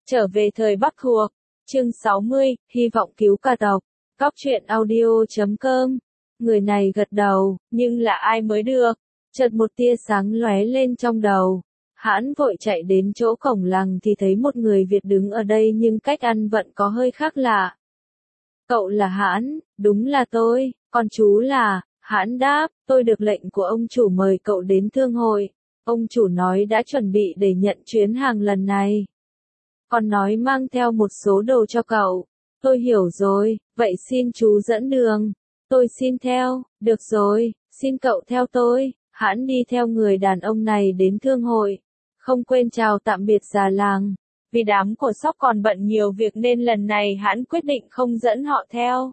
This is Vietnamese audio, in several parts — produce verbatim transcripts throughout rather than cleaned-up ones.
Trở về thời Bắc thuộc, chương sáu mươi, hy vọng cứu cả tộc, Cóc truyện audio chấm com. Người này gật đầu, nhưng là ai mới được? Chợt một tia sáng lóe lên trong đầu. Hãn vội chạy đến chỗ cổng làng thì thấy một người Việt đứng ở đây nhưng cách ăn vận có hơi khác lạ. Cậu là Hãn, đúng là tôi, còn chú là, Hãn đáp, tôi được lệnh của ông chủ mời cậu đến thương hội. Ông chủ nói đã chuẩn bị để nhận chuyến hàng lần này. Còn nói mang theo một số đồ cho cậu. Tôi hiểu rồi, vậy xin chú dẫn đường. Tôi xin theo, được rồi, xin cậu theo tôi. Hãn đi theo người đàn ông này đến thương hội. Không quên chào tạm biệt già làng. Vì đám của Sóc còn bận nhiều việc nên lần này Hãn quyết định không dẫn họ theo.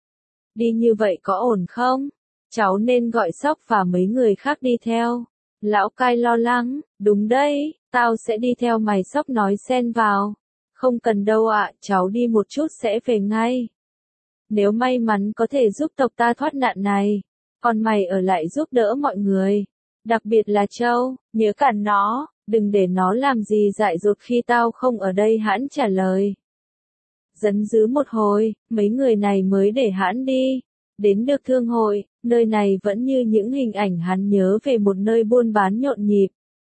Đi như vậy có ổn không? Cháu nên gọi Sóc và mấy người khác đi theo. Lão Cai lo lắng, đúng đấy, tao sẽ đi theo mày. Sóc nói xen vào. Không cần đâu ạ, cháu đi một chút sẽ về ngay. Nếu may mắn có thể giúp tộc ta thoát nạn này, còn mày ở lại giúp đỡ mọi người. Đặc biệt là Châu, nhớ cản nó, đừng để nó làm gì dại dột khi tao không ở đây. Hãn trả lời. Dấn dứ một hồi, mấy người này mới để Hãn đi. Đến được thương hội, nơi này vẫn như những hình ảnh hắn nhớ về một nơi buôn bán nhộn nhịp.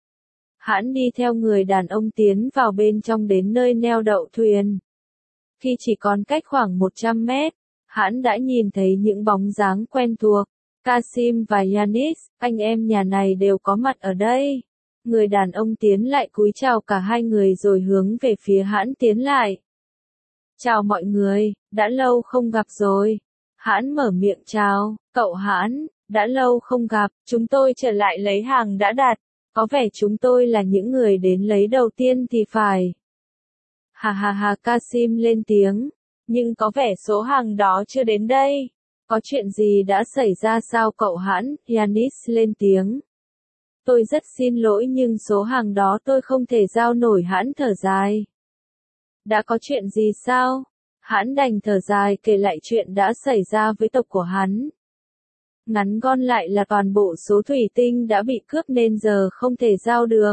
Hãn đi theo người đàn ông tiến vào bên trong đến nơi neo đậu thuyền. Khi chỉ còn cách khoảng một trăm mét, Hãn đã nhìn thấy những bóng dáng quen thuộc. Kasim và Yanis, anh em nhà này đều có mặt ở đây. Người đàn ông tiến lại cúi chào cả hai người rồi hướng về phía Hãn tiến lại. Chào mọi người, đã lâu không gặp rồi. Hãn mở miệng chào, cậu Hãn, đã lâu không gặp, chúng tôi trở lại lấy hàng đã đặt. Có vẻ chúng tôi là những người đến lấy đầu tiên thì phải. Hà hà hà, Kasim lên tiếng. Nhưng có vẻ số hàng đó chưa đến đây. Có chuyện gì đã xảy ra sao cậu Hãn? Yanis lên tiếng. Tôi rất xin lỗi nhưng số hàng đó tôi không thể giao nổi. Hãn thở dài. Đã có chuyện gì sao? Hãn đành thở dài kể lại chuyện đã xảy ra với tộc của hắn. Ngắn gọn lại là toàn bộ số thủy tinh đã bị cướp nên giờ không thể giao được.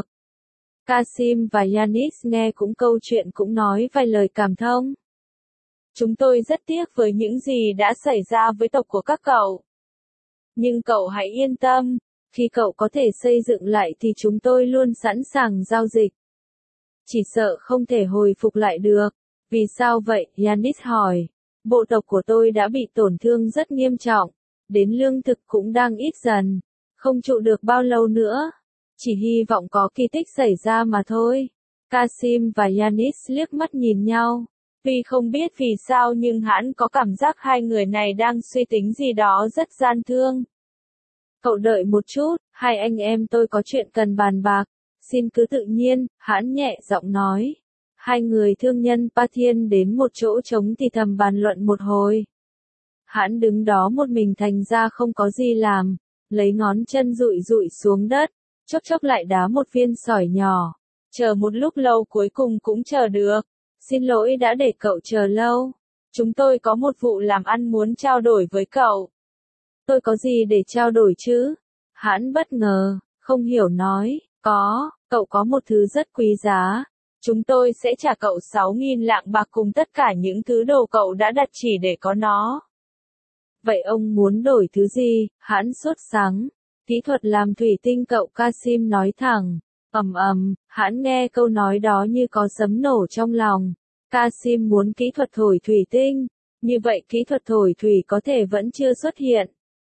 Kasim và Yanis nghe cũng câu chuyện cũng nói vài lời cảm thông. Chúng tôi rất tiếc với những gì đã xảy ra với tộc của các cậu. Nhưng cậu hãy yên tâm, khi cậu có thể xây dựng lại thì chúng tôi luôn sẵn sàng giao dịch. Chỉ sợ không thể hồi phục lại được. Vì sao vậy? Yanis hỏi. Bộ tộc của tôi đã bị tổn thương rất nghiêm trọng. Đến lương thực cũng đang ít dần. Không trụ được bao lâu nữa. Chỉ hy vọng có kỳ tích xảy ra mà thôi. Kasim và Yanis liếc mắt nhìn nhau. Tuy không biết vì sao nhưng Hãn có cảm giác hai người này đang suy tính gì đó rất gian thương. Cậu đợi một chút, hai anh em tôi có chuyện cần bàn bạc. Xin cứ tự nhiên, Hãn nhẹ giọng nói. Hai người thương nhân Pathian đến một chỗ trống thì thầm bàn luận một hồi. Hãn đứng đó một mình thành ra không có gì làm, lấy ngón chân dụi dụi xuống đất, chốc chốc lại đá một viên sỏi nhỏ. Chờ một lúc lâu cuối cùng cũng chờ được. Xin lỗi đã để cậu chờ lâu. Chúng tôi có một vụ làm ăn muốn trao đổi với cậu. Tôi có gì để trao đổi chứ? Hãn bất ngờ, không hiểu nói, có, cậu có một thứ rất quý giá. Chúng tôi sẽ trả cậu sáu nghìn lạng bạc cùng tất cả những thứ đồ cậu đã đặt chỉ để có nó. Vậy ông muốn đổi thứ gì? Hãn sốt sắng. Kỹ thuật làm thủy tinh cậu, Kasim nói thẳng. Ầm ầm, Hãn nghe câu nói đó như có sấm nổ trong lòng. Kasim muốn kỹ thuật thổi thủy tinh. Như vậy kỹ thuật thổi thủy có thể vẫn chưa xuất hiện.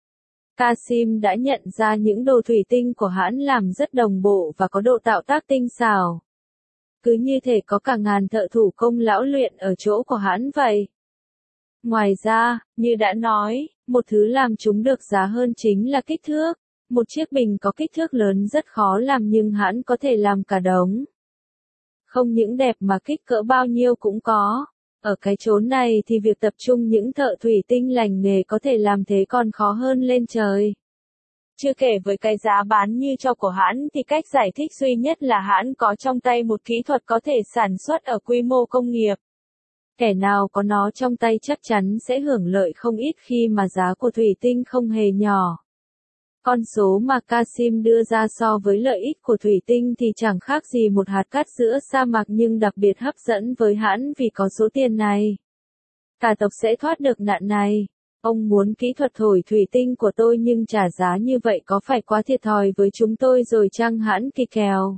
Kasim đã nhận ra những đồ thủy tinh của Hãn làm rất đồng bộ và có độ tạo tác tinh xảo. Cứ như thể có cả ngàn thợ thủ công lão luyện ở chỗ của Hãn vậy. Ngoài ra, như đã nói, một thứ làm chúng được giá hơn chính là kích thước. Một chiếc bình có kích thước lớn rất khó làm nhưng Hãn có thể làm cả đống. Không những đẹp mà kích cỡ bao nhiêu cũng có. Ở cái chốn này thì việc tập trung những thợ thủy tinh lành nghề có thể làm thế còn khó hơn lên trời. Chưa kể với cái giá bán như cho của Hãn thì cách giải thích duy nhất là Hãn có trong tay một kỹ thuật có thể sản xuất ở quy mô công nghiệp. Kẻ nào có nó trong tay chắc chắn sẽ hưởng lợi không ít khi mà giá của thủy tinh không hề nhỏ. Con số mà Kasim đưa ra so với lợi ích của thủy tinh thì chẳng khác gì một hạt cát giữa sa mạc nhưng đặc biệt hấp dẫn với hắn vì có số tiền này. Cả tộc sẽ thoát được nạn này. Ông muốn kỹ thuật thổi thủy tinh của tôi nhưng trả giá như vậy có phải quá thiệt thòi với chúng tôi rồi chăng hãn kỳ kèo.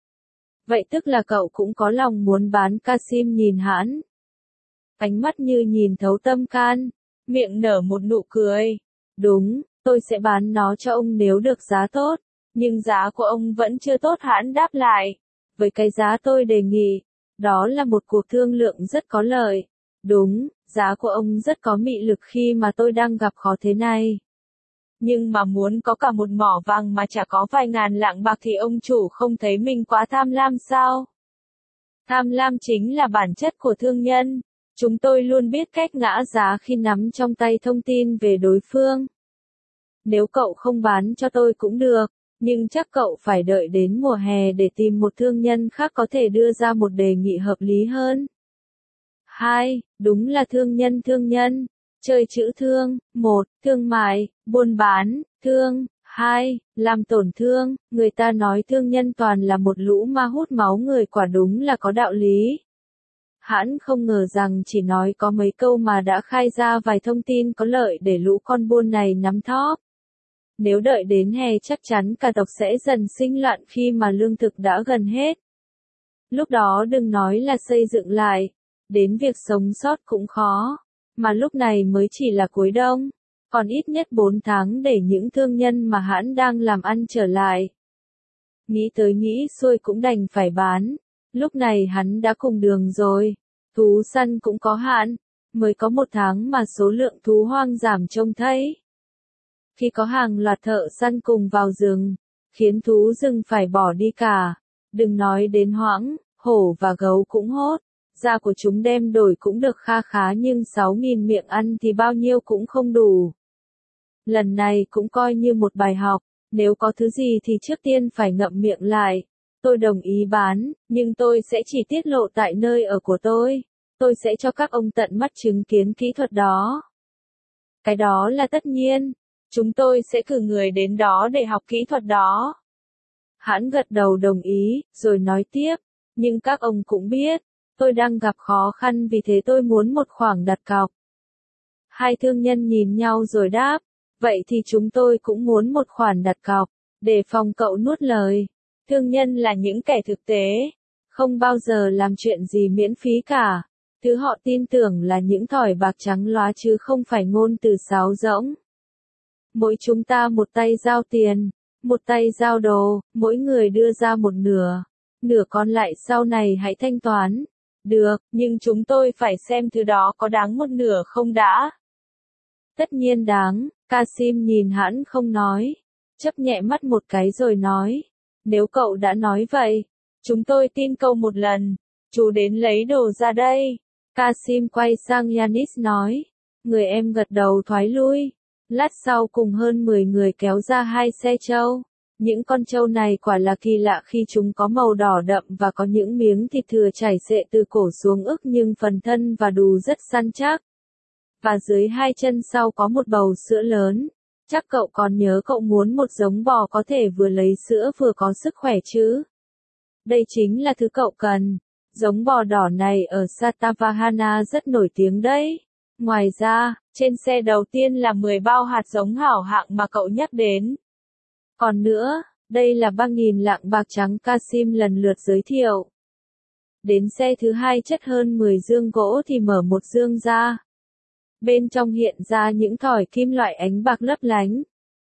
Vậy tức là cậu cũng có lòng muốn bán. Kasim nhìn hắn. Ánh mắt như nhìn thấu tâm can, miệng nở một nụ cười. Đúng, tôi sẽ bán nó cho ông nếu được giá tốt, nhưng giá của ông vẫn chưa tốt. Hắn đáp lại. Với cái giá tôi đề nghị, đó là một cuộc thương lượng rất có lợi. Đúng, giá của ông rất có mị lực khi mà tôi đang gặp khó thế này. Nhưng mà muốn có cả một mỏ vàng mà chả có vài ngàn lạng bạc thì ông chủ không thấy mình quá tham lam sao? Tham lam chính là bản chất của thương nhân. Chúng tôi luôn biết cách ngã giá khi nắm trong tay thông tin về đối phương. Nếu cậu không bán cho tôi cũng được, nhưng chắc cậu phải đợi đến mùa hè để tìm một thương nhân khác có thể đưa ra một đề nghị hợp lý hơn. hai. Đúng là thương nhân thương nhân. Chơi chữ thương. một. Thương mại, buôn bán, thương. hai. Làm tổn thương. Người ta nói thương nhân toàn là một lũ ma hút máu người, quả đúng là có đạo lý. Hắn không ngờ rằng chỉ nói có mấy câu mà đã khai ra vài thông tin có lợi để lũ con buôn này nắm thóp. Nếu đợi đến hè chắc chắn cả tộc sẽ dần sinh loạn khi mà lương thực đã gần hết. Lúc đó đừng nói là xây dựng lại, đến việc sống sót cũng khó, mà lúc này mới chỉ là cuối đông, còn ít nhất bốn tháng để những thương nhân mà hắn đang làm ăn trở lại. Nghĩ tới nghĩ xuôi cũng đành phải bán, lúc này hắn đã cùng đường rồi, thú săn cũng có hạn, mới có một tháng mà số lượng thú hoang giảm trông thấy. Khi có hàng loạt thợ săn cùng vào rừng, khiến thú rừng phải bỏ đi cả, đừng nói đến hoãng, hổ và gấu cũng hốt. Da của chúng đem đổi cũng được kha khá nhưng sáu nghìn miệng ăn thì bao nhiêu cũng không đủ. Lần này cũng coi như một bài học, nếu có thứ gì thì trước tiên phải ngậm miệng lại. Tôi đồng ý bán, nhưng tôi sẽ chỉ tiết lộ tại nơi ở của tôi. Tôi sẽ cho các ông tận mắt chứng kiến kỹ thuật đó. Cái đó là tất nhiên. Chúng tôi sẽ cử người đến đó để học kỹ thuật đó. Hắn gật đầu đồng ý, rồi nói tiếp. Nhưng các ông cũng biết. Tôi đang gặp khó khăn vì thế tôi muốn một khoản đặt cọc. Hai thương nhân nhìn nhau rồi đáp, vậy thì chúng tôi cũng muốn một khoản đặt cọc, để phòng cậu nuốt lời. Thương nhân là những kẻ thực tế, không bao giờ làm chuyện gì miễn phí cả. Thứ họ tin tưởng là những thỏi bạc trắng lóa chứ không phải ngôn từ sáo rỗng. Mỗi chúng ta một tay giao tiền, một tay giao đồ, mỗi người đưa ra một nửa, nửa còn lại sau này hãy thanh toán. Được, nhưng chúng tôi phải xem thứ đó có đáng một nửa không đã. Tất nhiên đáng, Kasim nhìn hắn không nói, chớp nhẹ mắt một cái rồi nói. Nếu cậu đã nói vậy, chúng tôi tin cậu một lần, chú đến lấy đồ ra đây. Kasim quay sang Yanis nói, người em gật đầu thoái lui. Lát sau cùng hơn mười người kéo ra hai xe trâu. Những con trâu này quả là kỳ lạ khi chúng có màu đỏ đậm và có những miếng thịt thừa chảy xệ từ cổ xuống ức nhưng phần thân và đùi rất săn chắc. Và dưới hai chân sau có một bầu sữa lớn. Chắc cậu còn nhớ cậu muốn một giống bò có thể vừa lấy sữa vừa có sức khỏe chứ. Đây chính là thứ cậu cần. Giống bò đỏ này ở Satavahana rất nổi tiếng đấy. Ngoài ra, trên xe đầu tiên là mười bao hạt giống hảo hạng mà cậu nhắc đến. Còn nữa, đây là ba nghìn lạng bạc trắng Kasim lần lượt giới thiệu. Đến xe thứ hai chất hơn mười dương gỗ thì mở một dương ra. Bên trong hiện ra những thỏi kim loại ánh bạc lấp lánh.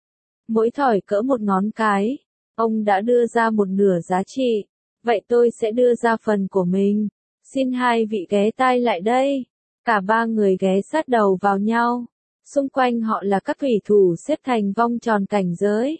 Mỗi thỏi cỡ một ngón cái. Ông đã đưa ra một nửa giá trị. Vậy tôi sẽ đưa ra phần của mình. Xin hai vị ghé tai lại đây. Cả ba người ghé sát đầu vào nhau. Xung quanh họ là các thủy thủ xếp thành vòng tròn cảnh giới.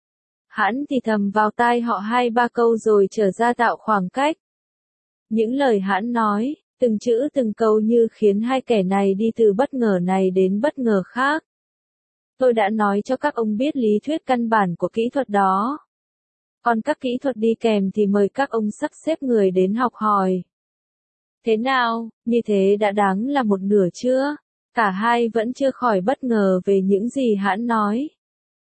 Hắn thì thầm vào tai họ hai ba câu rồi trở ra tạo khoảng cách. Những lời hắn nói, từng chữ từng câu như khiến hai kẻ này đi từ bất ngờ này đến bất ngờ khác. Tôi đã nói cho các ông biết lý thuyết căn bản của kỹ thuật đó. Còn các kỹ thuật đi kèm thì mời các ông sắp xếp người đến học hỏi. Thế nào, như thế đã đáng là một nửa chưa? Cả hai vẫn chưa khỏi bất ngờ về những gì hắn nói.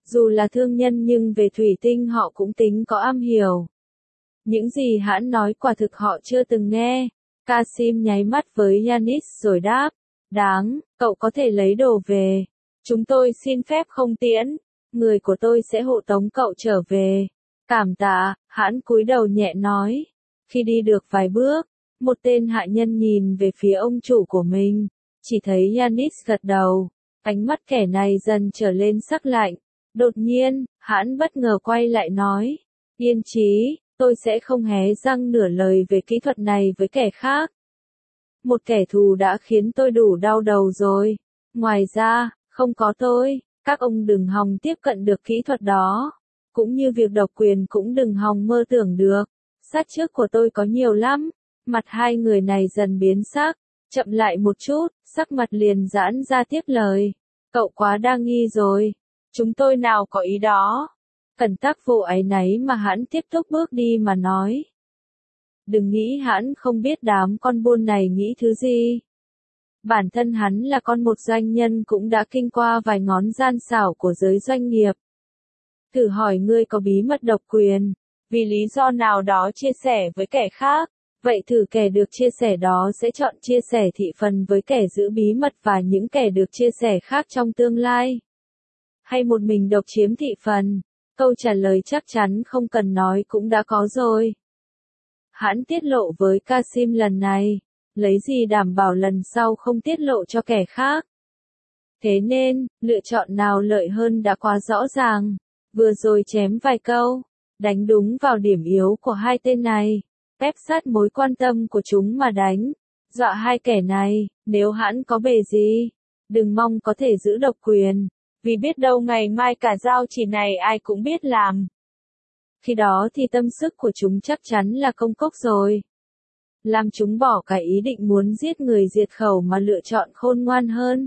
Dù là thương nhân nhưng về thủy tinh họ cũng tính có am hiểu. Những gì Hãn nói quả thực họ chưa từng nghe. Kasim nháy mắt với Yanis rồi đáp. Đáng, cậu có thể lấy đồ về. Chúng tôi xin phép không tiễn. Người của tôi sẽ hộ tống cậu trở về. Cảm tạ, Hãn cúi đầu nhẹ nói. Khi đi được vài bước, một tên hạ nhân nhìn về phía ông chủ của mình. Chỉ thấy Yanis gật đầu. Ánh mắt kẻ này dần trở lên sắc lạnh. Đột nhiên, Hãn bất ngờ quay lại nói. Yên chí, tôi sẽ không hé răng nửa lời về kỹ thuật này với kẻ khác. Một kẻ thù đã khiến tôi đủ đau đầu rồi. Ngoài ra, không có tôi, các ông đừng hòng tiếp cận được kỹ thuật đó. Cũng như việc độc quyền cũng đừng hòng mơ tưởng được. Sát trước của tôi có nhiều lắm. Mặt hai người này dần biến sắc. Chậm lại một chút, sắc mặt liền giãn ra tiếp lời. Cậu quá đa nghi rồi. Chúng tôi nào có ý đó. Cẩn tác vô áy náy mà Hãn tiếp tục bước đi mà nói. Đừng nghĩ Hãn không biết đám con buôn này nghĩ thứ gì. Bản thân hắn là con một doanh nhân cũng đã kinh qua vài ngón gian xảo của giới doanh nghiệp. Thử hỏi ngươi có bí mật độc quyền, vì lý do nào đó chia sẻ với kẻ khác, vậy thử kẻ được chia sẻ đó sẽ chọn chia sẻ thị phần với kẻ giữ bí mật và những kẻ được chia sẻ khác trong tương lai. Hay một mình độc chiếm thị phần, câu trả lời chắc chắn không cần nói cũng đã có rồi. Hãn tiết lộ với Kasim lần này, lấy gì đảm bảo lần sau không tiết lộ cho kẻ khác. Thế nên, lựa chọn nào lợi hơn đã quá rõ ràng. Vừa rồi chém vài câu, đánh đúng vào điểm yếu của hai tên này, ép sát mối quan tâm của chúng mà đánh, dọa hai kẻ này, nếu Hãn có bề gì, đừng mong có thể giữ độc quyền, vì biết đâu ngày mai cả giao chỉ này ai cũng biết làm. Khi đó thì tâm sức của chúng chắc chắn là công cốc rồi. Làm chúng bỏ cả ý định muốn giết người diệt khẩu mà lựa chọn khôn ngoan hơn.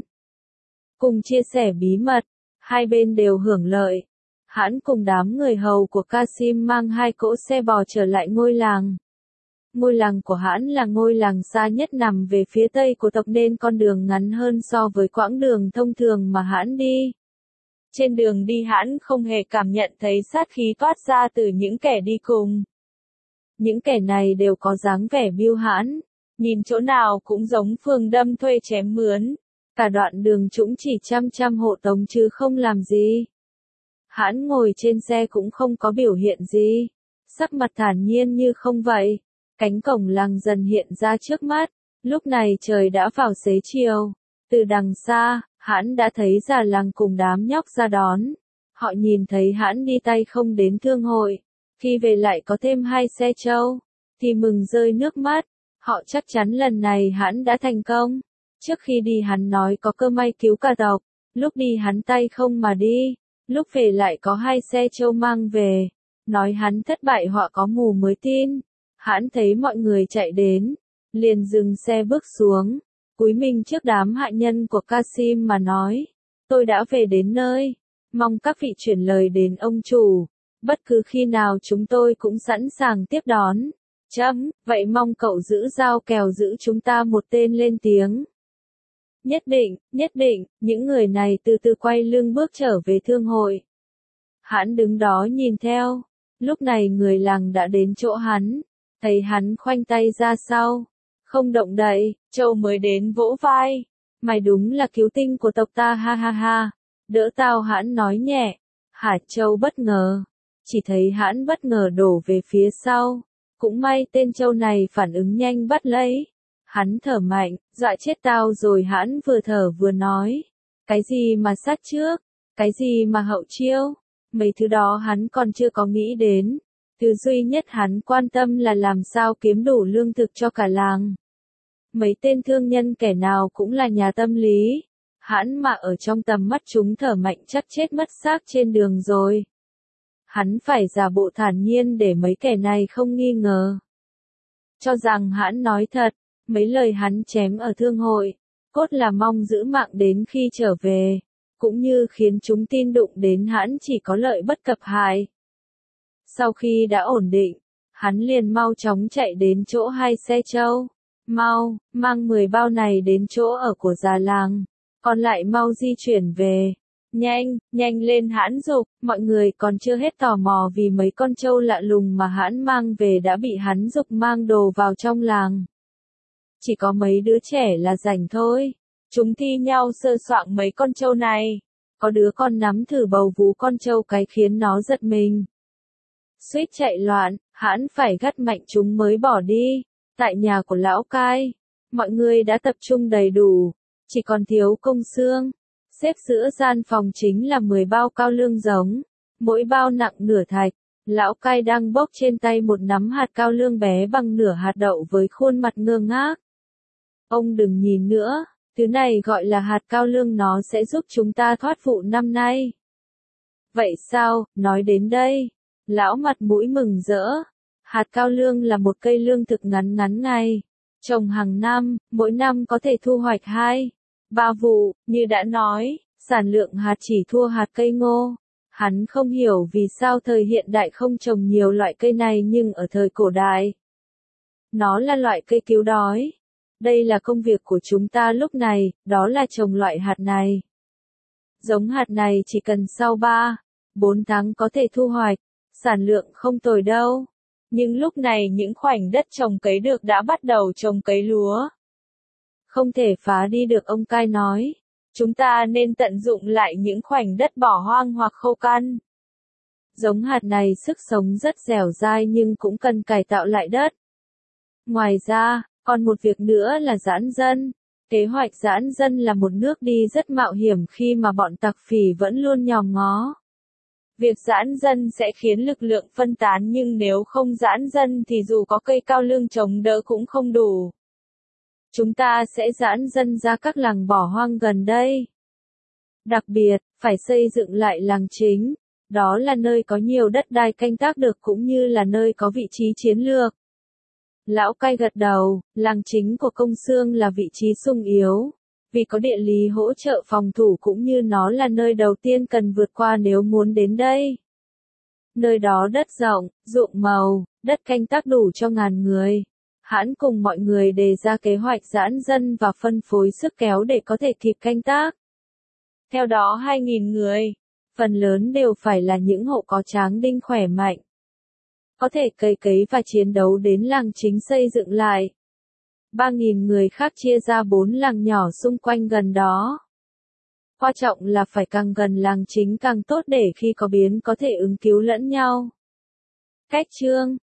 Cùng chia sẻ bí mật, hai bên đều hưởng lợi. Hãn cùng đám người hầu của Kasim mang hai cỗ xe bò trở lại ngôi làng. Ngôi làng của Hãn là ngôi làng xa nhất nằm về phía tây của tộc nên con đường ngắn hơn so với quãng đường thông thường mà Hãn đi. Trên đường đi Hãn không hề cảm nhận thấy sát khí toát ra từ những kẻ đi cùng. Những kẻ này đều có dáng vẻ biêu hãn, nhìn chỗ nào cũng giống phường đâm thuê chém mướn. Cả đoạn đường chúng chỉ chăm chăm hộ tống chứ không làm gì. Hãn ngồi trên xe cũng không có biểu hiện gì, sắc mặt thản nhiên như không vậy. Cánh cổng làng dần hiện ra trước mắt, lúc này trời đã vào xế chiều. Từ đằng xa, Hãn đã thấy già làng cùng đám nhóc ra đón. Họ nhìn thấy Hãn đi tay không đến thương hội, khi về lại có thêm hai xe trâu, thì mừng rơi nước mắt. Họ chắc chắn lần này Hãn đã thành công. Trước khi đi hắn nói có cơ may cứu cả tộc, lúc đi hắn tay không mà đi, lúc về lại có hai xe trâu mang về. Nói hắn thất bại họ có mù mới tin. Hãn thấy mọi người chạy đến, liền dừng xe bước xuống, cúi mình trước đám hạ nhân của Kasim mà nói, tôi đã về đến nơi, mong các vị chuyển lời đến ông chủ, bất cứ khi nào chúng tôi cũng sẵn sàng tiếp đón. Chấm, vậy mong cậu giữ dao kèo giữ chúng ta một tên lên tiếng. Nhất định, nhất định, những người này từ từ quay lưng bước trở về thương hội. Hãn đứng đó nhìn theo, lúc này người làng đã đến chỗ hắn, thấy hắn khoanh tay ra sau, không động đậy, Châu mới đến vỗ vai, mày đúng là cứu tinh của tộc ta ha ha ha, đỡ tao. Hãn nói nhẹ. Hả? Châu bất ngờ, chỉ thấy Hãn bất ngờ đổ về phía sau, cũng may tên Châu này phản ứng nhanh bắt lấy. Hắn thở mạnh, dọa chết tao rồi. Hãn vừa thở vừa nói, cái gì mà sát trước, cái gì mà hậu chiêu, mấy thứ đó hắn còn chưa có nghĩ đến. Thứ duy nhất hắn quan tâm là làm sao kiếm đủ lương thực cho cả làng. Mấy tên thương nhân kẻ nào cũng là nhà tâm lý. Hãn mà ở trong tầm mắt chúng thở mạnh chắc chết mất xác trên đường rồi. Hắn phải giả bộ thản nhiên để mấy kẻ này không nghi ngờ. Cho rằng Hãn nói thật, mấy lời hắn chém ở thương hội, cốt là mong giữ mạng đến khi trở về, cũng như khiến chúng tin đụng đến Hãn chỉ có lợi bất cập hại. Sau khi đã ổn định, hắn liền mau chóng chạy đến chỗ hai xe trâu. Mau, mang mười bao này đến chỗ ở của già làng, còn lại mau di chuyển về. Nhanh, nhanh lên hãn giục, mọi người còn chưa hết tò mò vì mấy con trâu lạ lùng mà hãn mang về đã bị hắn giục mang đồ vào trong làng. Chỉ có mấy đứa trẻ là rảnh thôi. Chúng thi nhau sơ soạng mấy con trâu này. Có đứa con nắm thử bầu vú con trâu cái khiến nó giật mình. Suýt chạy loạn, hãn phải gắt mạnh chúng mới bỏ đi. Tại nhà của lão cai, mọi người đã tập trung đầy đủ, chỉ còn thiếu Công Xương. Xếp giữa gian phòng chính là mười bao cao lương giống, mỗi bao nặng nửa thạch. Lão cai đang bốc trên tay một nắm hạt cao lương bé bằng nửa hạt đậu với khuôn mặt ngơ ngác. Ông đừng nhìn nữa, thứ này gọi là hạt cao lương, nó sẽ giúp chúng ta thoát vụ năm nay. Vậy sao, nói đến đây, lão mặt mũi mừng rỡ. Hạt cao lương là một cây lương thực ngắn ngắn ngày, trồng hàng năm, mỗi năm có thể thu hoạch hai, ba vụ, như đã nói, sản lượng hạt chỉ thua hạt cây ngô. Hắn không hiểu vì sao thời hiện đại không trồng nhiều loại cây này nhưng ở thời cổ đại, nó là loại cây cứu đói. Đây là công việc của chúng ta lúc này, đó là trồng loại hạt này. Giống hạt này chỉ cần sau ba, bốn tháng có thể thu hoạch, sản lượng không tồi đâu. Nhưng lúc này những khoảnh đất trồng cấy được đã bắt đầu trồng cấy lúa. Không thể phá đi được, ông cai nói. Chúng ta nên tận dụng lại những khoảnh đất bỏ hoang hoặc khô căn. Giống hạt này sức sống rất dẻo dai nhưng cũng cần cải tạo lại đất. Ngoài ra, còn một việc nữa là giãn dân. Kế hoạch giãn dân là một nước đi rất mạo hiểm khi mà bọn tặc phỉ vẫn luôn nhòm ngó. Việc giãn dân sẽ khiến lực lượng phân tán nhưng nếu không giãn dân thì dù có cây cao lương chống đỡ cũng không đủ. Chúng ta sẽ giãn dân ra các làng bỏ hoang gần đây. Đặc biệt, phải xây dựng lại làng chính. Đó là nơi có nhiều đất đai canh tác được cũng như là nơi có vị trí chiến lược. Lão cai gật đầu, làng chính của Công Xương là vị trí sung yếu. Vì có địa lý hỗ trợ phòng thủ cũng như nó là nơi đầu tiên cần vượt qua nếu muốn đến đây. Nơi đó đất rộng, ruộng màu, đất canh tác đủ cho ngàn người. Hãn cùng mọi người đề ra kế hoạch giãn dân và phân phối sức kéo để có thể kịp canh tác. Theo đó hai nghìn người, phần lớn đều phải là những hộ có tráng đinh khỏe mạnh. Có thể cày cấy và chiến đấu đến làng chính xây dựng lại. ba nghìn người khác chia ra bốn làng nhỏ xung quanh gần đó. Quan trọng là phải càng gần làng chính càng tốt để khi có biến có thể ứng cứu lẫn nhau. Cách chương